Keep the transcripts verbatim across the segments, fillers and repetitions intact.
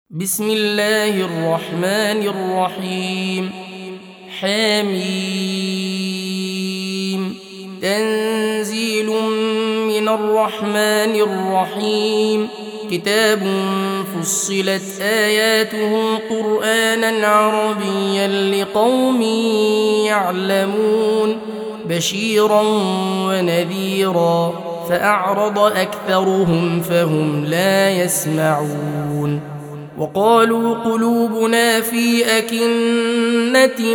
بسم الله الرحمن الرحيم. حميم. تنزيل من الرحمن الرحيم. كتاب فصلت آياته قرآنا عربيا لقوم يعلمون بشيرا ونذيرا فأعرض أكثرهم فهم لا يسمعون. وقالوا قلوبنا في أكنة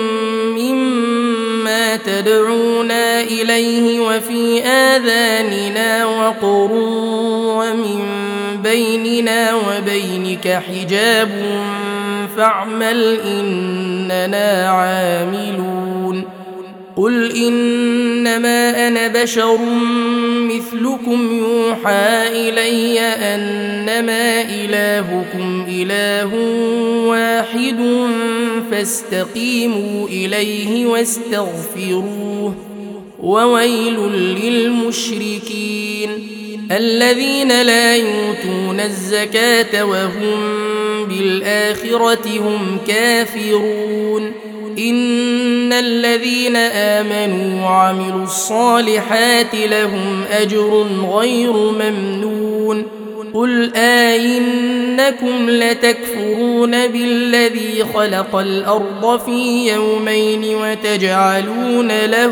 مما تدعونا إليه وفي آذاننا وقر ومن بيننا وبينك حجاب فاعمل إننا عاملون. قل إنما أنا بشر مثلكم يوحى إلي أنما إلهكم إله واحد فاستقيموا إليه واستغفروه وويل للمشركين الذين لا يؤتون الزكاة وهم بالآخرة هم كافرون. إن الذين آمنوا وعملوا الصالحات لهم أجر غير ممنون. قل آئنكم لتكفرون بالذي خلق الأرض في يومين وتجعلون له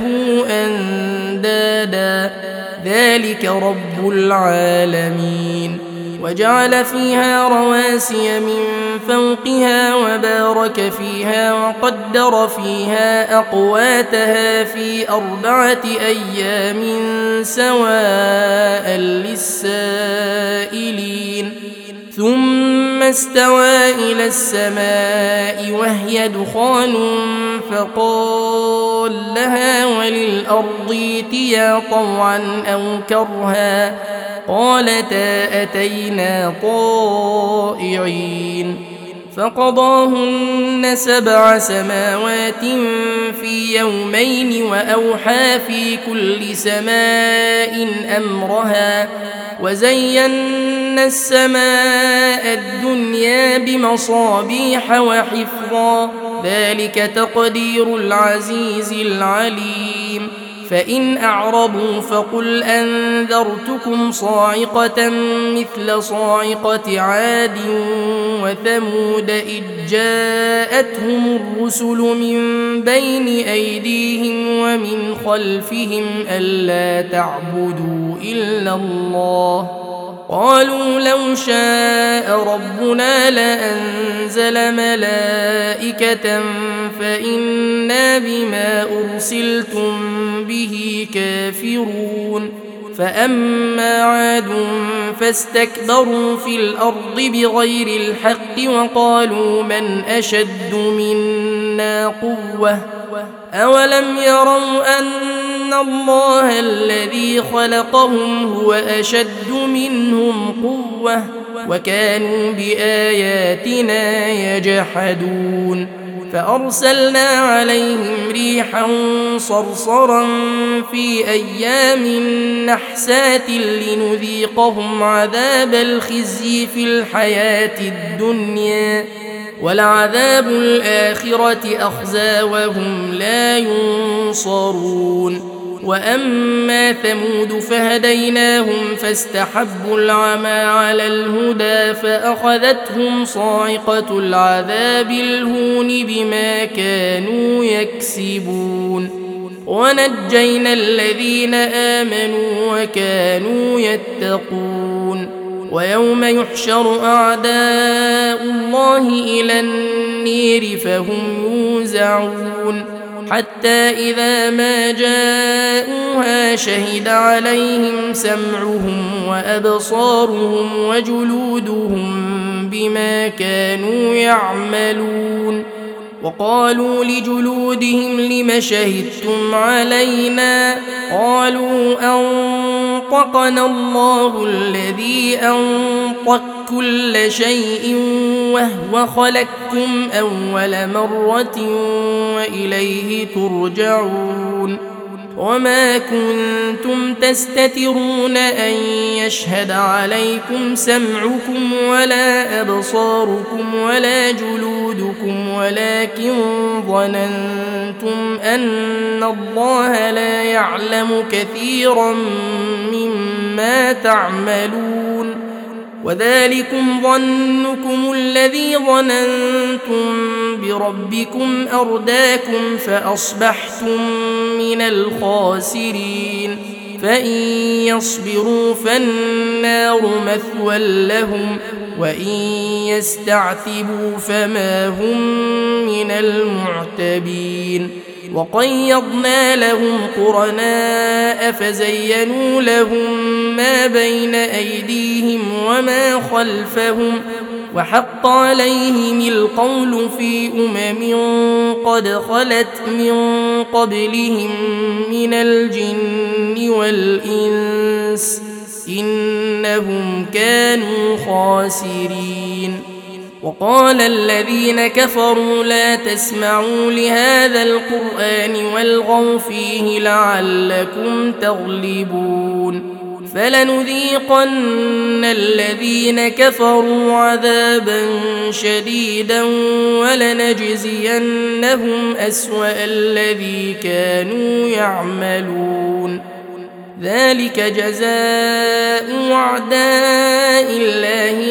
أندادا ذلك رب العالمين. وجعل فيها رواسي من فوقها وبارك فيها وقدر فيها أقواتها في أربعة أيام سواء للسائلين. ثم استوى إلى السماء وهي دخان فقال لها وللأرض ائتيا طوعا أو كرها قالتا أتينا طائعين. فقضاهن سبع سماوات في يومين وأوحى في كل سماء أمرها وزينا السماء الدنيا بمصابيح وحفظا ذلك تقدير العزيز العليم. فإن أعرضوا فقل أنذرتكم صاعقة مثل صاعقة عاد وثمود إذ جاءتهم الرسل من بين أيديهم ومن خلفهم ألا تعبدوا إلا الله قالوا لو شاء ربنا لأنزل ملائكة فإنا بما أرسلتم به كافرون. فأما عاد فاستكبروا في الأرض بغير الحق وقالوا من أشد منا قوة أولم يروا أن الله الذي خلقهم هو أشد منهم قوة وكانوا بآياتنا يجحدون. فأرسلنا عليهم ريحا صرصرا في أيام نحسات لنذيقهم عذاب الخزي في الحياة الدنيا ولعذاب الآخرة أخزى وهم لا ينصرون. وأما ثمود فهديناهم فاستحبوا العمى على الهدى فأخذتهم صاعقة العذاب الهون بما كانوا يكسبون. ونجينا الذين آمنوا وكانوا يتقون. ويوم يحشر أعداء الله إلى النير فهم يوزعون حتى إذا ما جاءوها شهد عليهم سمعهم وأبصارهم وجلودهم بما كانوا يعملون. وقالوا لجلودهم لم شهدتم علينا قالوا أنطقنا الله الذي أنطق كل شيء وهو خلقكم أول مرة وإليه ترجعون. وما كنتم تستترون أن يشهد عليكم سمعكم ولا أبصاركم ولا جلودكم ولكن ظننتم أن الله لا يعلم كثيرا مما تعملون وذلكم ظنكم الذي ظننتم بربكم أرداكم فأصبحتم من الخاسرين فإن يصبروا فالنار مثوى لهم وإن يستعتبوا فما هم من المعتبين وقيضنا لهم قرناء فزينوا لهم ما بين أيديهم وما خلفهم وحق عليهم القول في أمم قد خلت من قبلهم من الجن والإنس إنهم كانوا خاسرين وقال الذين كفروا لا تسمعوا لهذا القرآن والغوا فيه لعلكم تغلبون فلنذيقن الذين كفروا عذابا شديدا ولنجزينهم أسوأ الذي كانوا يعملون ذلك جزاء أعداء الله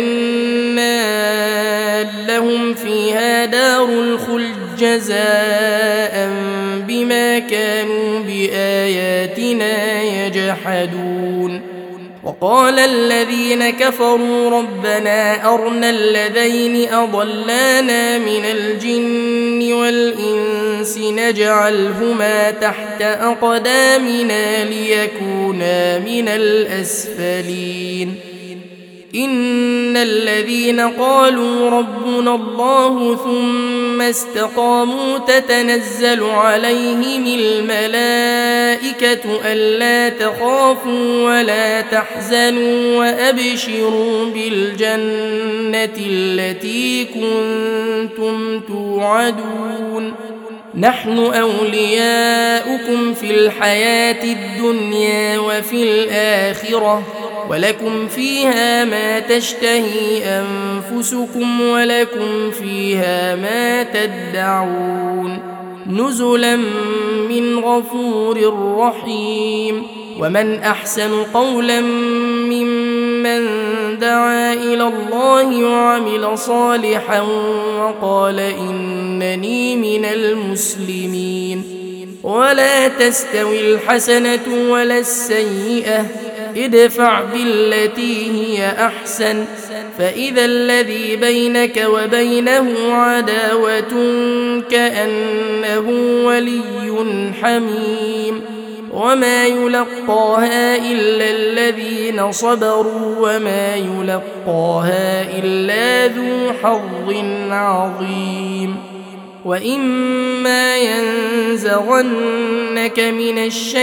النار لهم فيها دار الخلد جزاء بما كانوا بآياتنا يجحدون وقال الذين كفروا ربنا أرنا الذين أضلانا من الجن والإنس نجعلهما تحت أقدامنا ليكونا من الأسفلين إن الذين قالوا ربنا الله ثم استقاموا تتنزل عليهم الملائكة ألا تخافوا ولا تحزنوا وأبشروا بالجنة التي كنتم توعدون نحن أولياؤكم في الحياة الدنيا وفي الآخرة ولكم فيها ما تشتهي أنفسكم ولكم فيها ما تدعون نزلا من غفور رحيم ومن أحسن قولا ممن دعا إلى الله وعمل صالحا وقال إنني من المسلمين ولا تستوي الحسنة ولا السيئة ادفع بالتي هي أحسن فإذا الذي بينك وبينه عداوة كأنه ولي حميم وما يلقاها إلا الذين صبروا وما يلقاها إلا ذو حظ عظيم وإما ينزغنك من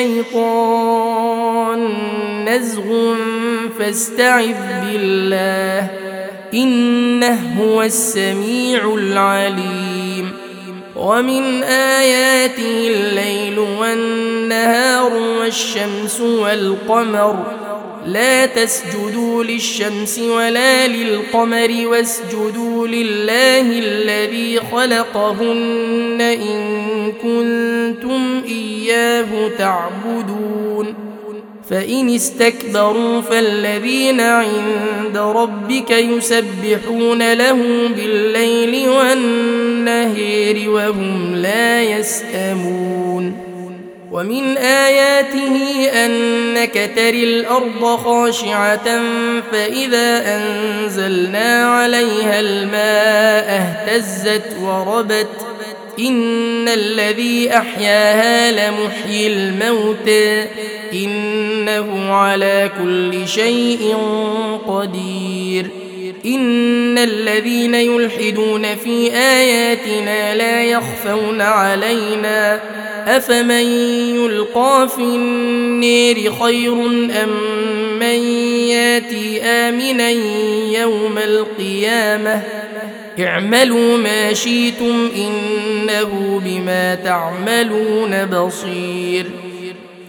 الشيطان نزغ فاستعذ بالله إنه هو السميع العليم ومن آياته الليل والنهار والشمس والقمر لا تسجدوا للشمس ولا للقمر واسجدوا لله الذي خلقهن إن كنتم إياه تعبدون فإن استكبروا فالذين عند ربك يسبحون له بالليل والنهار وهم لا يسأمون ومن آياته أنك تري الأرض خاشعة فإذا أنزلنا عليها الماء اهتزت وربت إن الذي أحياها لمحيي الموتى إنه على كل شيء قدير إن الذين يلحدون في آياتنا لا يخفون علينا أفمن يلقى في النار خير أم من ياتي آمنا يوم القيامة اعملوا ما شئتم إنه بما تعملون بصير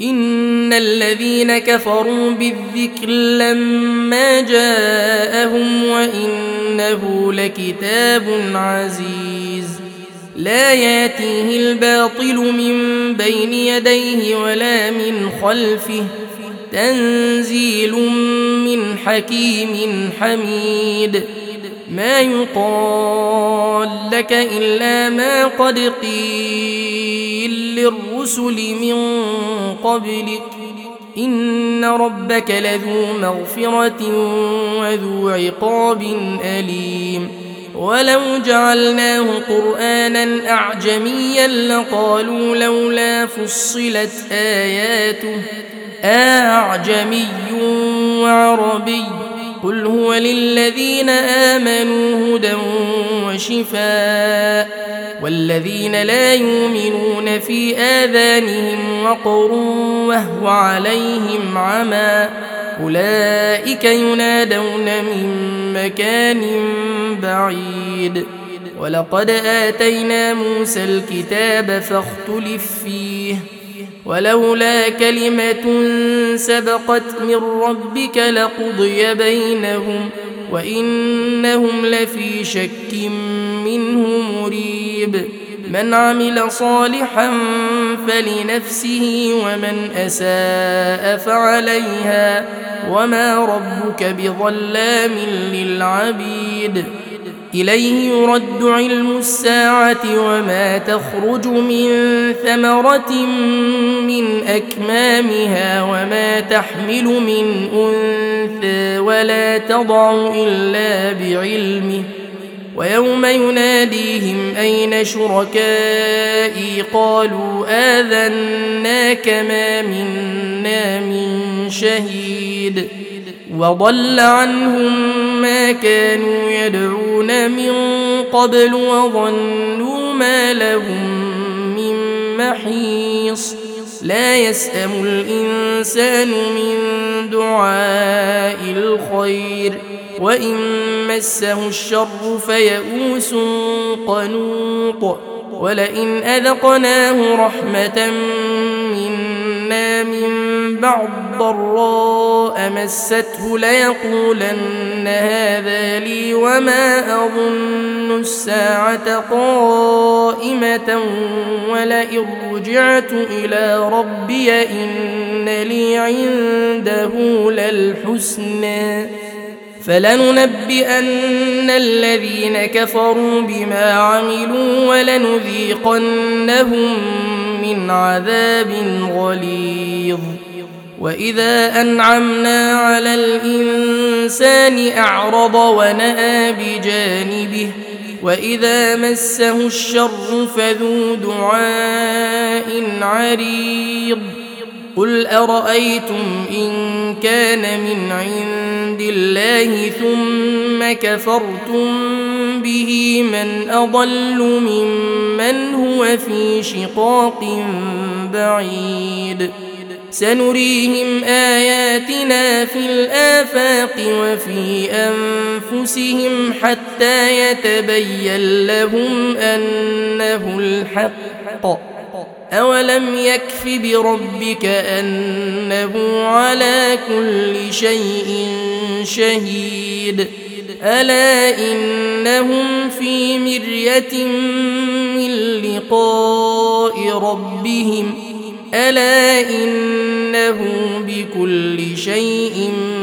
إن الذين كفروا بالذكر لما جاءهم وإنه لكتاب عزيز لا ياتيه الباطل من بين يديه ولا من خلفه تنزيل من حكيم حميد ما يقال لك إلا ما قد قيل للرسل من قبلك إن ربك لذو مغفرة وذو عقاب أليم ولو جعلناه قرآنا أعجميا لقالوا لولا فصلت آياته أعجمي وعربي قل هو للذين آمنوا هدى وشفاء والذين لا يؤمنون في آذانهم وقر وهو عليهم عمى أولئك ينادون من مكان بعيد ولقد آتينا موسى الكتاب فاختلف فيه ولولا كلمة سبقت من ربك لقضي بينهم وإنهم لفي شك منه مريب من عمل صالحا فلنفسه ومن أساء فعليها وما ربك بظلام للعبيد إليه يرد علم الساعة وما تخرج من ثمرة من أكمامها وما تحمل من أنثى ولا تضع إلا بعلمه ويوم يناديهم أين شركائي قالوا آذناك ما منا من شهيد وضل عنهم ما كانوا يدعون من قبل وظنوا ما لهم من محيص لا يسأم الإنسان من دعاء الخير وإن مسه الشر فيئوس قنوط ولئن أذقناه رحمة منا من بعد ضراء مسته ليقولن هذا لي وما أظن الساعة قائمة ولئن رجعت إلى ربي إن لي عنده للحسنى فلننبئن الذين كفروا بما عملوا ولنذيقنهم من عذاب غليظ وإذا أنعمنا على الإنسان أعرض ونأى بجانبه وإذا مسه الشر فذو دعاء عريض قل أرأيتم إن كان من عند الله ثم كفرتم به من أضل ممن هو في شقاق بعيد سنريهم آياتنا في الآفاق وفي أنفسهم حتى يتبين لهم أنه الحق أولم يكف بربك أنه على كل شيء شهيد ألا إنهم في مرية من لقاء ربهم ألا إنه بكل شيء